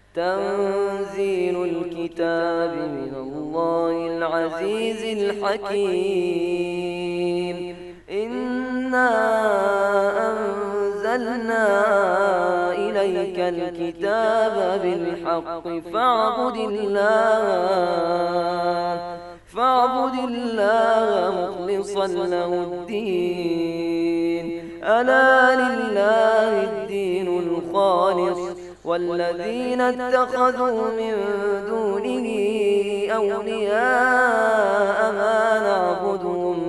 تنزيل الكتاب من الله العزيز الحكيم. إنا أنزلنا إليك الكتاب بالحق فاعبد الله مخلصا له الدين. ألا لله الدين الخالص والذين اتخذوا من دونه أولياء ما نعبدهم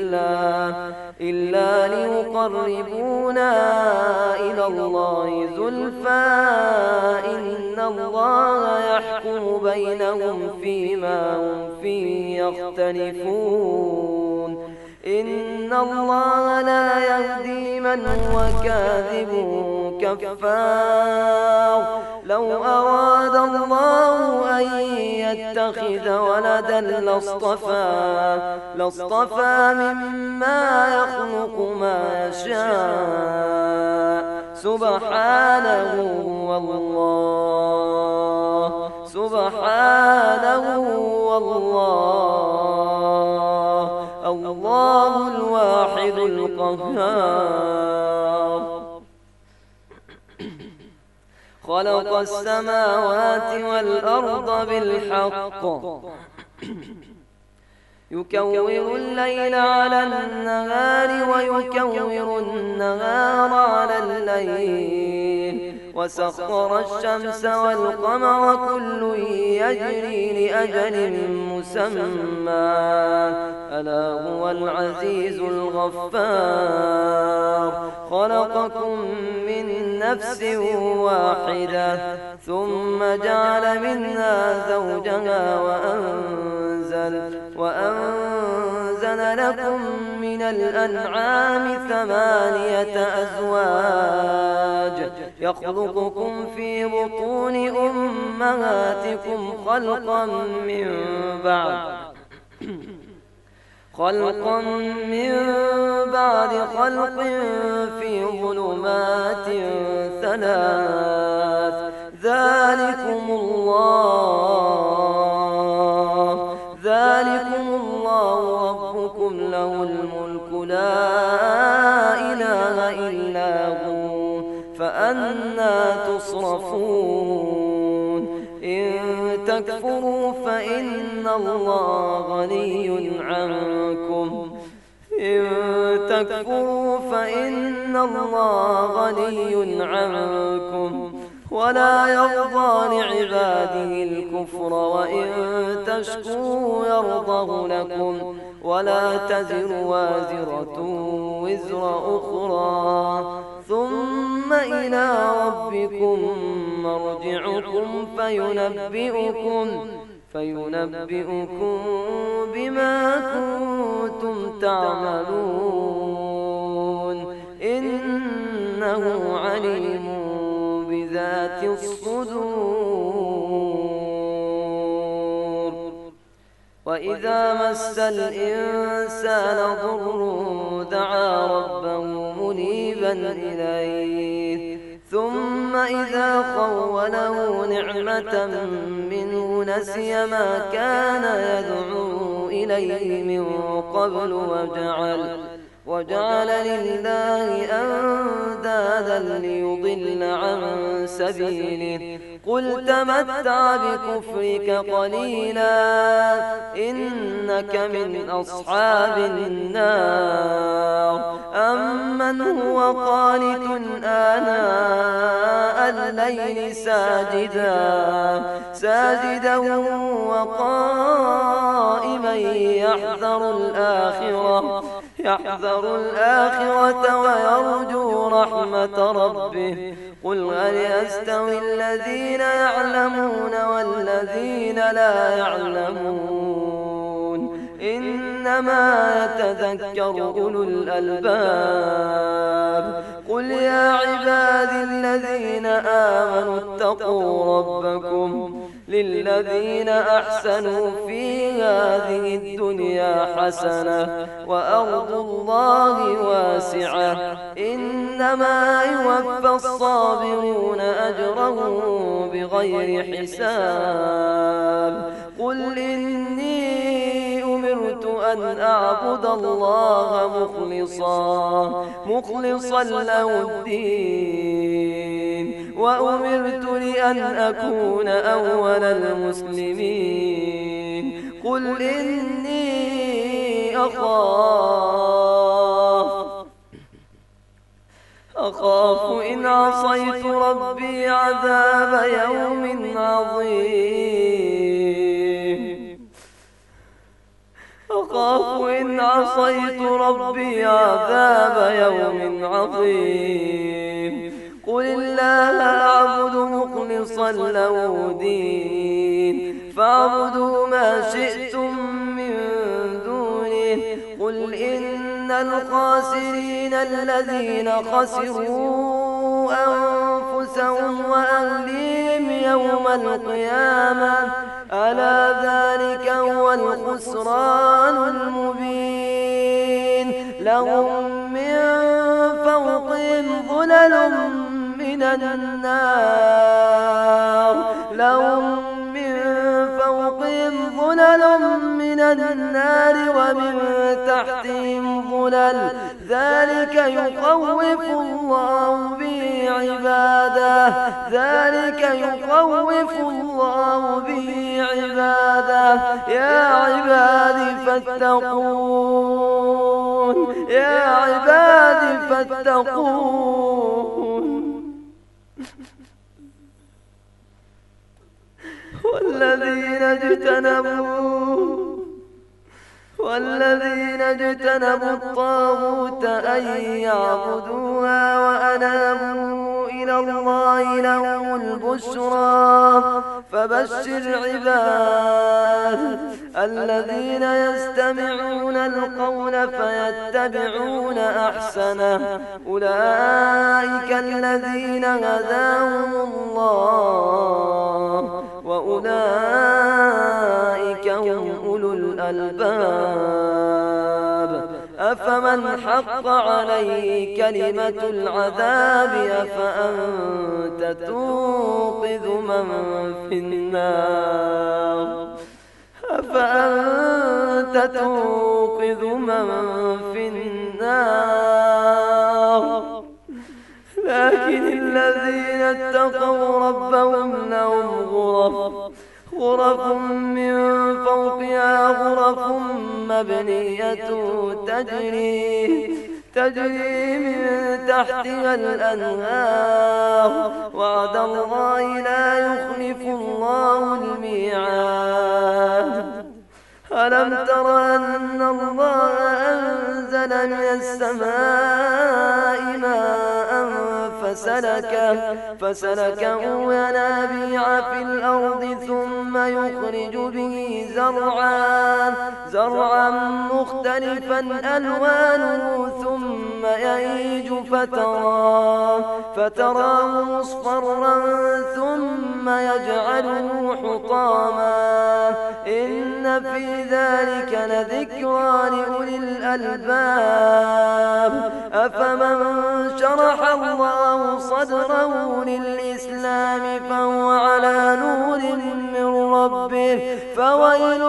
إلا ليقربونا إلى الله زلفى إن الله يحكم بينهم فيما هم فيه يختلفون. إن الله لا يهدي من هو كاذب كفار. لو أراد الله أن يتخذ ولدا لاصطفى مما يخلق ما يشاء. سبحانه الله الواحد القهار. خلق السماوات والأرض بالحق يكور الليل على النهار ويكور النهار على الليل وسخر الشمس والقمر كل يجري لأجل مسمى ألا هو العزيز الغفار. خلقكم من نفس واحدة ثم جعل منها زوجها وأنزل لكم من الأنعام 8 أزواج يخلقكم في بطون أمهاتكم خلقا من بعد خلق في ظلمات 3. ذلكم الله ربكم له الملك لا إله إلا هو فأنى تصرفون. إن تكفروا فإن الله غني عنكم ولا يرضى لعباده الكفر وإن تشكروا يرضه لكم ولا تزر وازرة وزر أخرى ثم إلى ربكم مرجعكم فينبئكم بما كنتم تعملون. إنه عليم بذات الصدور. وإذا مس الإنسان ضر دعا ربه منيبا إليه ثم إذا خوله نعمة منه نسي ما كان يدعو إليه من قبل وجعل لله أندادا ليضل عن سبيله. قل تمتع بكفرك قليلا إنك من أصحاب النار. أمن هو قانت آناء الليل ساجدا وقائما يحذر الآخرة ويرجو رحمة ربه. قل هل يستوي الذين يعلمون والذين لا يعلمون. إنما يتذكر أولو الألباب. قل يا عبادي الذين آمنوا اتقوا ربكم للذين أحسنوا في هذه الدنيا حسنة وأرض الله واسعة إنما يوفى الصابرون أجرهم بغير حساب. قل إني أمرت أن أعبد الله مخلصا له الدين وأمرت لأن أكون أول المسلمين. قل إني أخاف إن عصيت ربي عذاب يوم عظيم. أخاف إن عصيت ربي عذاب يوم عظيم. قل الله أعبد مخلصا له دين فاعبدوا ما شئتم من دونه. قل إن الخاسرين الذين خسروا أنفسهم وأهليهم يوم القيامة ألا ذلك هو الخسران المبين. لهم من فوقهم ظلل من النار ومن تحتهم ظلل ذلك يخوف الله به عباده. يا عبادي فاتقون والذين اجتنبوا الطاغوت أن يعبدوها وأنابوا إلى الله لهم البشرى. فبشر عباد الذين يستمعون القول فيتبعون أحسنه أولئك الذين هداهم الله وأولئك هم أولو الألباب. أفمن حق عليه كلمة العذاب أفأنت تنقذ من في النار. لكن الذين اتقوا ربهم لهم غرف من فوقها غرف مبنية تجري من تحتها الأنهار. وعد الله لا يخلف الله الميعاد. ألم تر أن الله أنزل من السماء ماء فسلكه ينابيع في الأرض ثم يخرج به زرعا مختلفا ألوانه ثم يهيج فتراه مصفرا ثم يجعله حطاما. إن في ذلك لذكرى لأولي الألباب. أفمن شرح الله صدره للإسلام فهو على نور من ربه فويل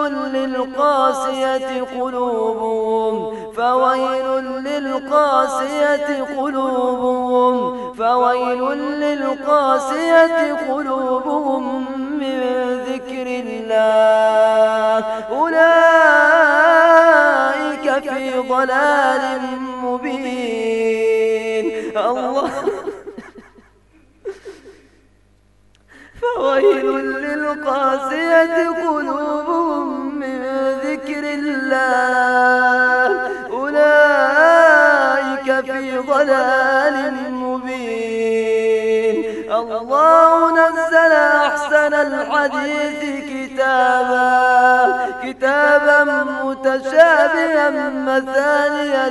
للقاسية قلوبهم من ذكر الله أولئك في ضلال مبين. فويل للقاسية قلوبهم من ذكر الله أولئك في ضلال مبين. الله نزل أحسن الحديث كتابا كتابا متشابها مثانية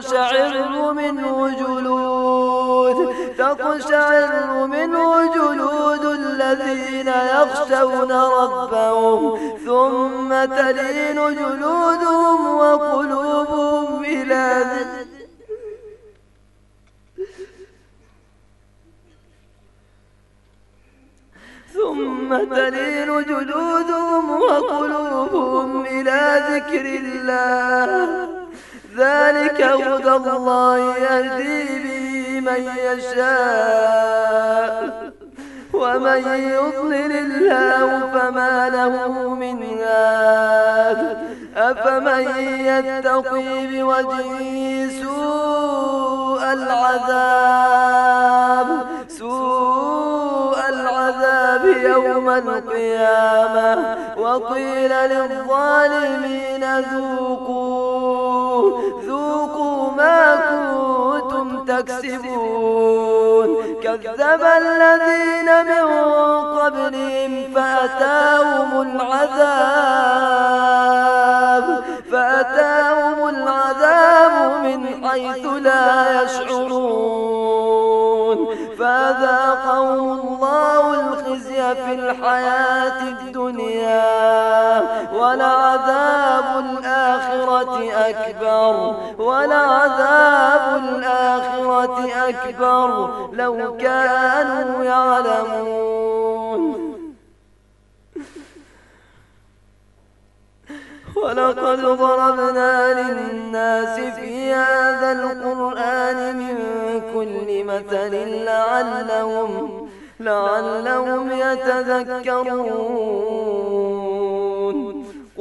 تقشعر منه جلود الذين يخشون ربهم ثم تلين جلودهم وقلوبهم إلى ذكر الله. ذلك هدى الله يهدي به من يشاء ومن يضلل الله فما له من هاد. أفمن يتقي بوجهه سوء العذاب يوم القيامة وقيل للظالمين ذوقوا ما كنتم تكسبون. كذب الذين من قبلهم فأتاهم العذاب من حيث لا يشعرون فأذاقهم الله الخزي في الحياة الدنيا ولعذاب الآخرة أكبر لو كانوا يعلمون. ولقد ضربنا للناس في هذا القرآن من كل مثل لعلهم يتذكرون.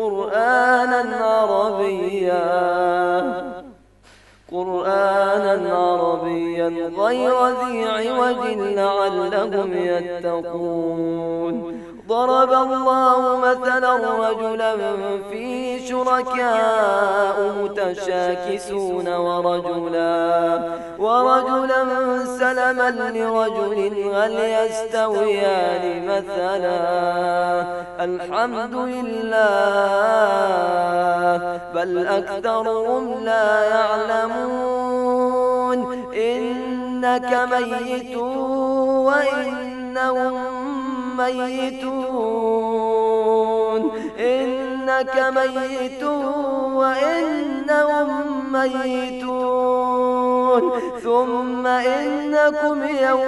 قرآنا عربيا غير ذي عوج لعلهم يتقون. ضرب الله مثلا رجلا فيه شركاء متشاكسون ورجلا سلما لرجل هل يستويان مثلا الحمد لله بل أكثرهم لا يعلمون. إنك ميت وإنهم ميتون ثم إنكم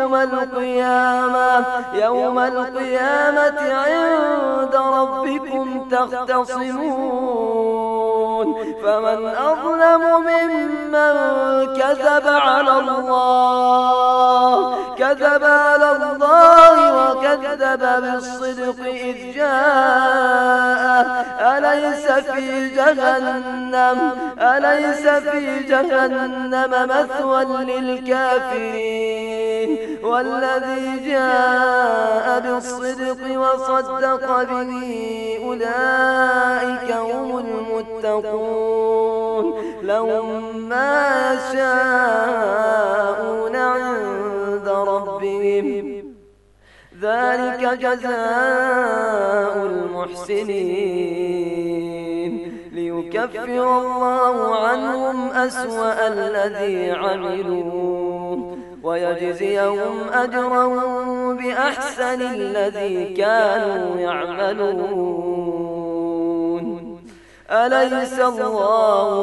يوم القيامة عند ربكم تختصمون. فمن أظلم ممن كذب على الله وكذب بالصدق إذ جاء. أليس في جهنم مثوى للكافرين والذي جاء بالصدق وصدق به أولئك هم المتقون. لهم ما يشاءون عند ربهم ذلك جزاء المحسنين ليكفر الله عنهم أسوأ الذي عملوا ويجزيهم أجرهم بأحسن الذي كانوا يعملون. أليس الله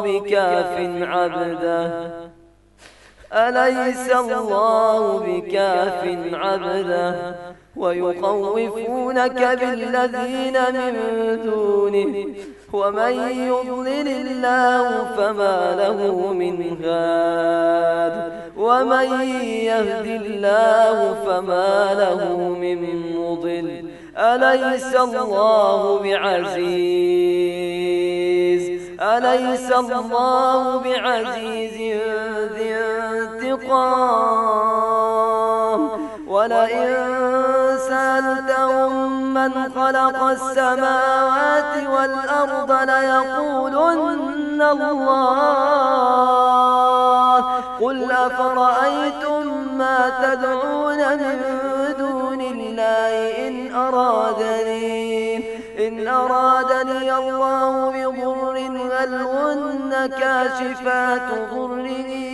بكاف عبده ويخوفونك بالذين من دونه ومن يضلل الله فما له من هاد ومن يهد الله فما له من مضل. أليس الله بعزيز ذي انتقام. ولئن سألتهم من خلق السماوات والأرض ليقولن الله. قل أفرأيتم ما تدعون من دون الله إن إن أرادني الله بضر هل هن كاشفات ضره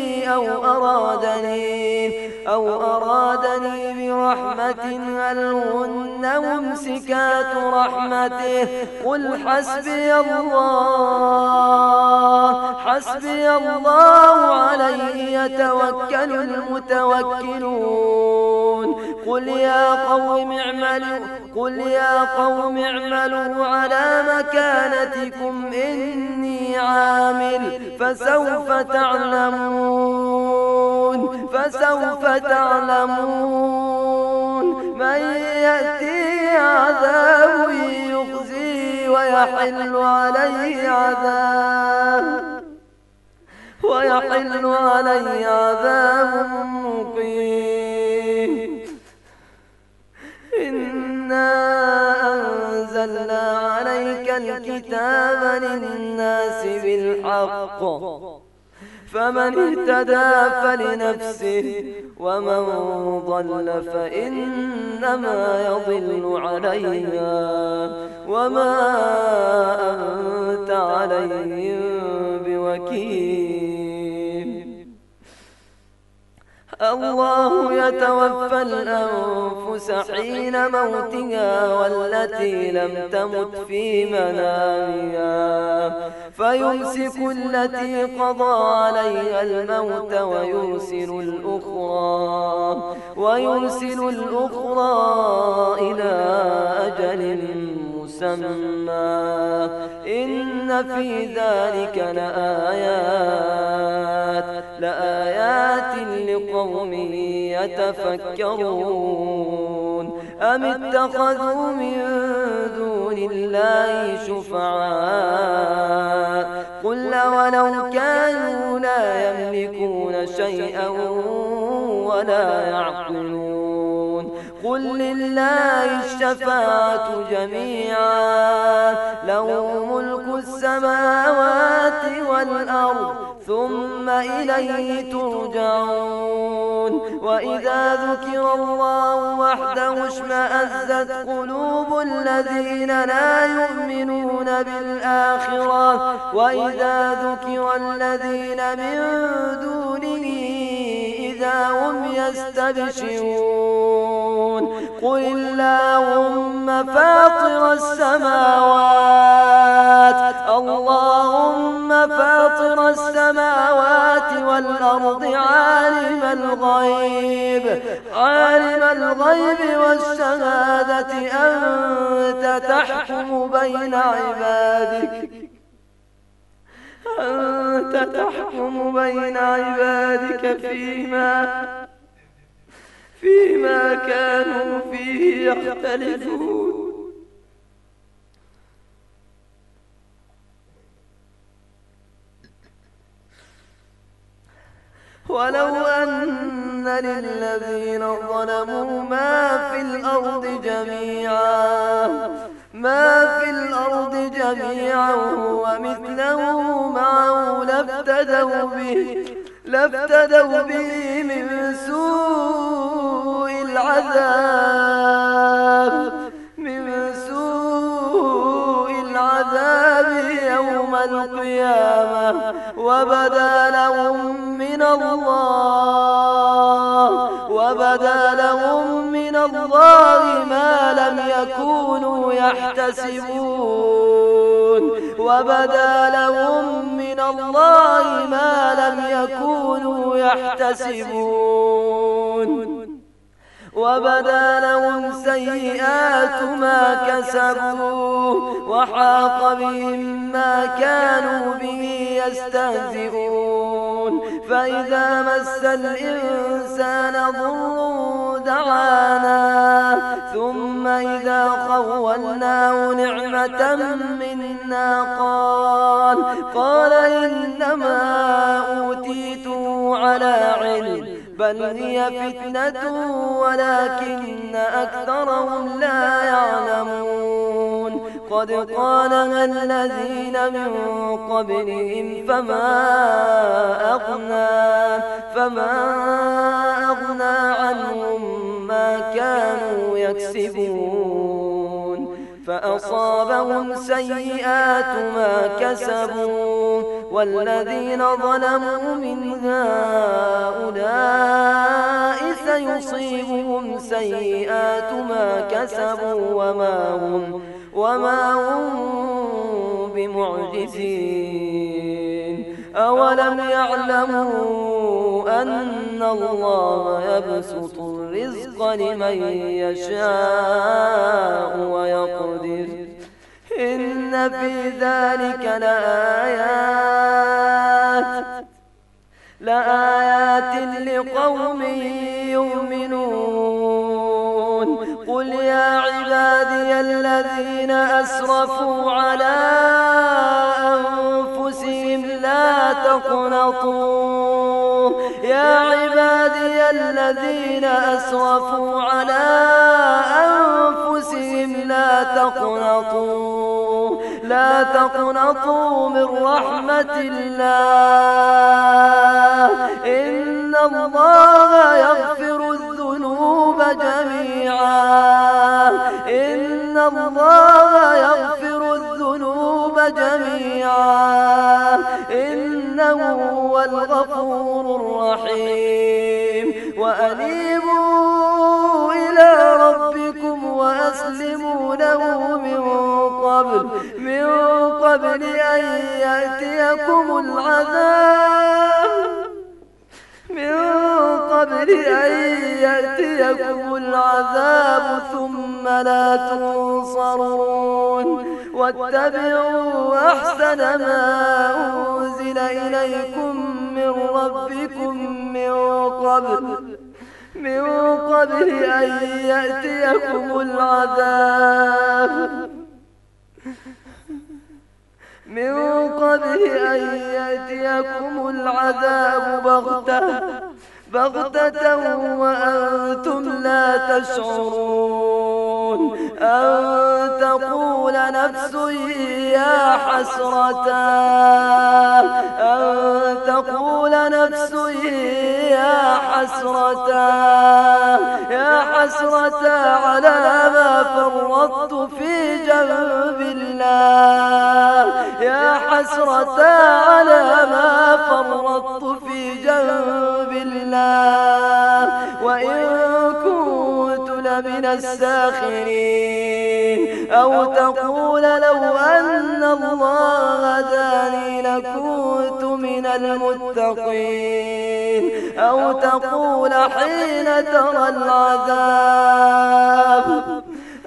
أو أرادني برحمة هل هن ممسكات رحمته قل حسبي الله عليه يتوكل المتوكلون قل يا قوم اعملوا على مكانتكم إني عامل فسوف تعلمون من يأتي عذاب يخزي ويحل عليه عذاب مقيم إنا أنزلنا عليك الكتاب للناس بالحق فمن اهتدى فلنفسه ومن ضل فإنما يضل عليها وما أنت عليهم بوكيل الله يتوفى الأنفس حين موتها والتي لم تمت في منامها فيمسك التي قضى عليها الموت ويرسل الأخرى إلى أجل مسمى إن في ذلك لآيات لقوم يتفكرون أم اتخذوا من دون الله شفعاء قل ولو كانوا لا يملكون شيئا ولا يعقلون قل لله الشفاعة جميعا له ملك السماوات والأرض ثم إليه ترجعون وإذا ذكر الله وحده اشمأزت قلوب الذين لا يؤمنون بالآخرة وإذا ذكر الذين من دونه إذا هم يستبشرون قل اللهم فاطر السماوات والأرض عالم الغيب والشهادة أنت تحكم بين عبادك فيما كانوا فيه يختلفون ولو أن للذين ظلموا ما في الأرض جميعا ومثله معه لافتدوا به من سوء العذاب يوم القيامة وبدا لهم من الله ما لم يكونوا يحتسبون وبدا لهم سيئات ما كسبوا وحاق بهم ما كانوا به يستهزئون فإذا مس الإنسان ضر دعانا ثم إذا خولناه نعمة منا قال إنما أوتيته على علم بل هي فتنة ولكن أكثرهم لا يعلمون قد قالها الذين من قبلهم فما أغنى عنهم ما كانوا يكسبون فأصابهم سيئات ما كسبوا والذين ظلموا من هؤلاء سيصيبهم سيئات ما كسبوا وما هم بمعجزين أولم يعلموا أن الله يبسط الرزق لمن يشاء ويقدر إن في ذلك لآيات لقوم يؤمنون قل يا عبادي الذين أسرفوا على أنفسهم لا تقنطوا يا عبادي الذين أسرفوا على أنفسهم لا تقنطوا من رحمة الله إن الله يغفر الذنوب جميعا إنه هو الغفور الرحيم وأنيبوا إلى ربكم وأسلموا له من قبل أن يأتيكم العذاب ثم لا تنصرون واتبعوا أحسن ما أنزل إليكم من ربكم من قبل أن يأتيكم العذاب بغتة وأنتم لا تشعرون أن تقول نفس يا حسرة على ما فرطت في جنب الله وإن كنت لمن الساخرين أو تقول لو أن الله هداني لكنت من المتقين أو تقول حين ترى العذاب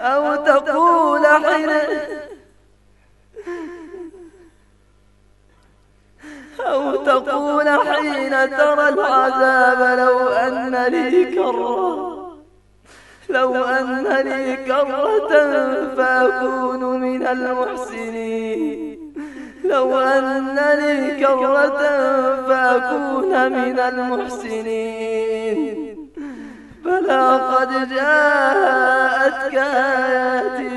لو أن لي كرة فأكون من المحسنين بلى قد جاءتك آياتي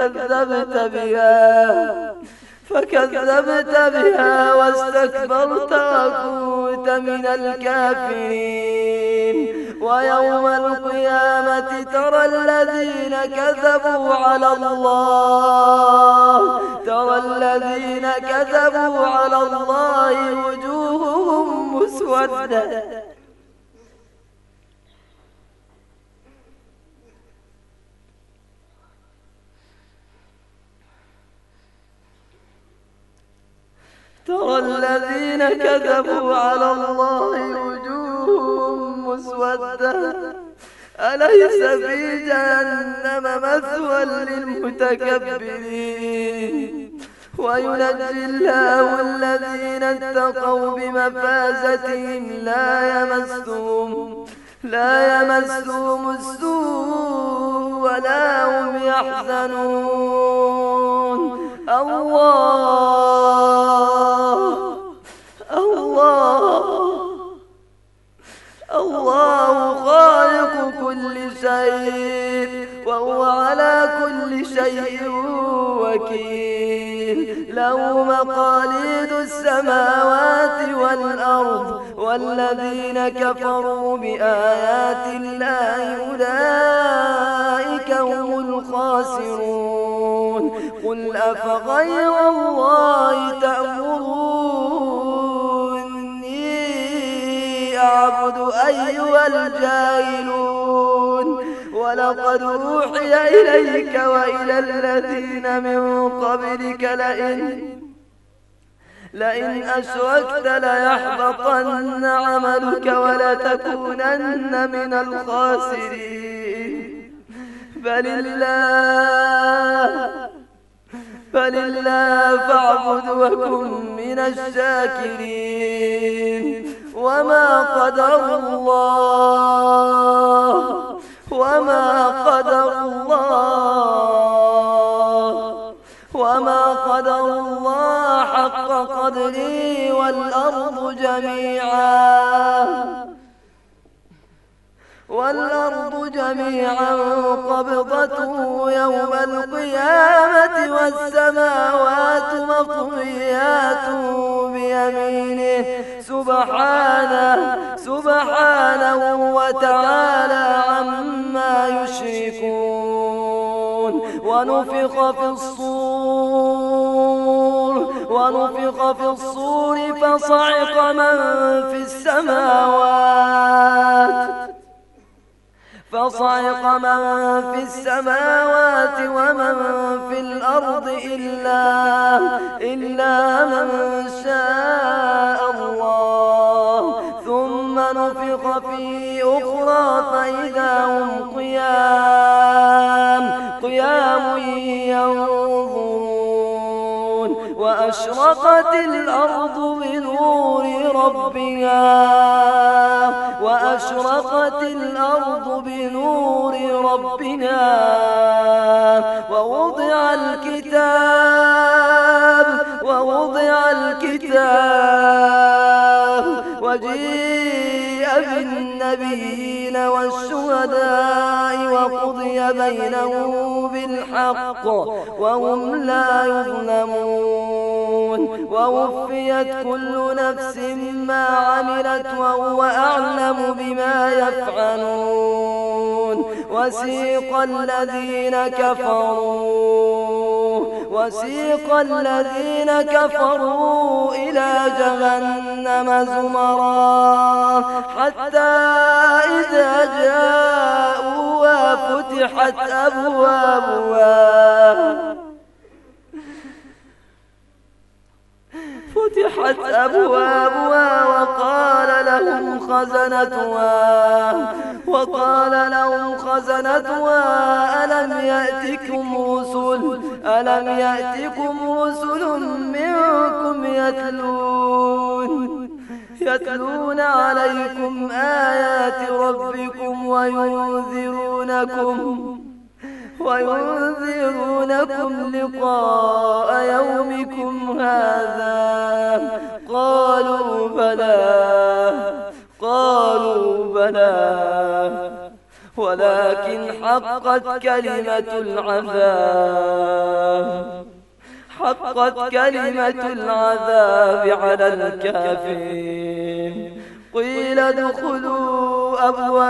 فكذبت بها واستكبرت وكنت من الكافرين ويوم القيامة ترى الذين كذبوا على الله وجوههم مسودة أليس في جهنم مثوى للمتكبرين وينجي الله الذين اتقوا بمفازتهم لا يمسهم السوء ولا هم يحزنون الله خالق كل شيء وهو على كل شيء وكيل له مقاليد السماوات والأرض والذين كفروا بآيات الله أولئك هم الخاسرون قل أفغير الله تأمروني أعبد أيها الجاهلون ولقد أوحي إليك وإلى الذين من قبلك لئن أشركت ليحبطن عملك ولتكونن من الخاسرين بل الله فاعبد وكن من الشاكرين وما قدر الله حق قدره والأرض جميعا قبضته يوم القيامة والسماوات مطويات بيمينه سبحانه وتعالى عما يشركون ونفخ في الصور فصعق من في السماوات ومن في الأرض إلا من شاء الله ثم نفخ في أخرى فإذا هم قيام ينظرون وأشرقت الأرض بنور ربها ووضع الكتاب وجيء بالنبيين والشهداء وقضي بينهم بالحق وهم لا يظلمون ووفيت كل نفس ما عملت وهو أعلم بما يفعلون وسيق الذين كفروا إلى جهنم زمرا حتى إذا جاءوها فتحت أبوابها وقال لهم خزنتها ألم يأتكم رسل منكم يتلون عليكم آيات ربكم وينذرونكم لقاء يومكم هذا قالوا بلى ولكن حقت كلمة العذاب على الكافرين قيل ادخلوا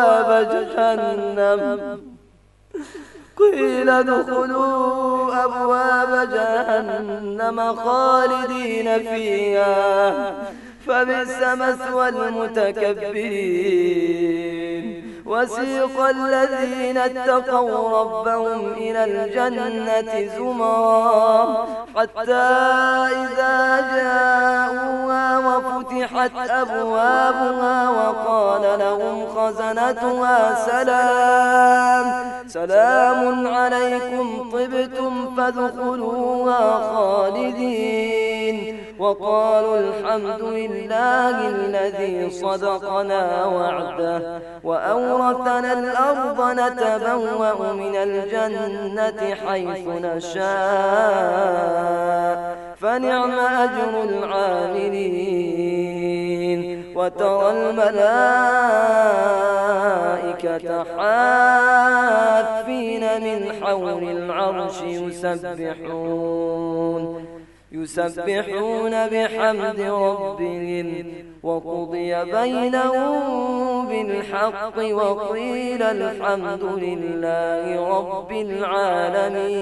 أبواب جهنم خالدين فيها فبئس مثوى المتكبرين وسيق الذين اتقوا ربهم إلى الجنة زمرا حتى إذا جاءوها وفتحت أبوابها وقال لهم خزنتها سلام عليكم طبتم فادخلوها خالدين وقالوا الحمد لله الذي صدقنا وعده وأورثنا الأرض نتبوأ من الجنة حيث نشاء فنعم أجر العاملين وترى الملائكة حافين من حول العرش يسبحون بحمد ربهم وقضي بينهم بالحق وقيل الحمد لله رب العالمين.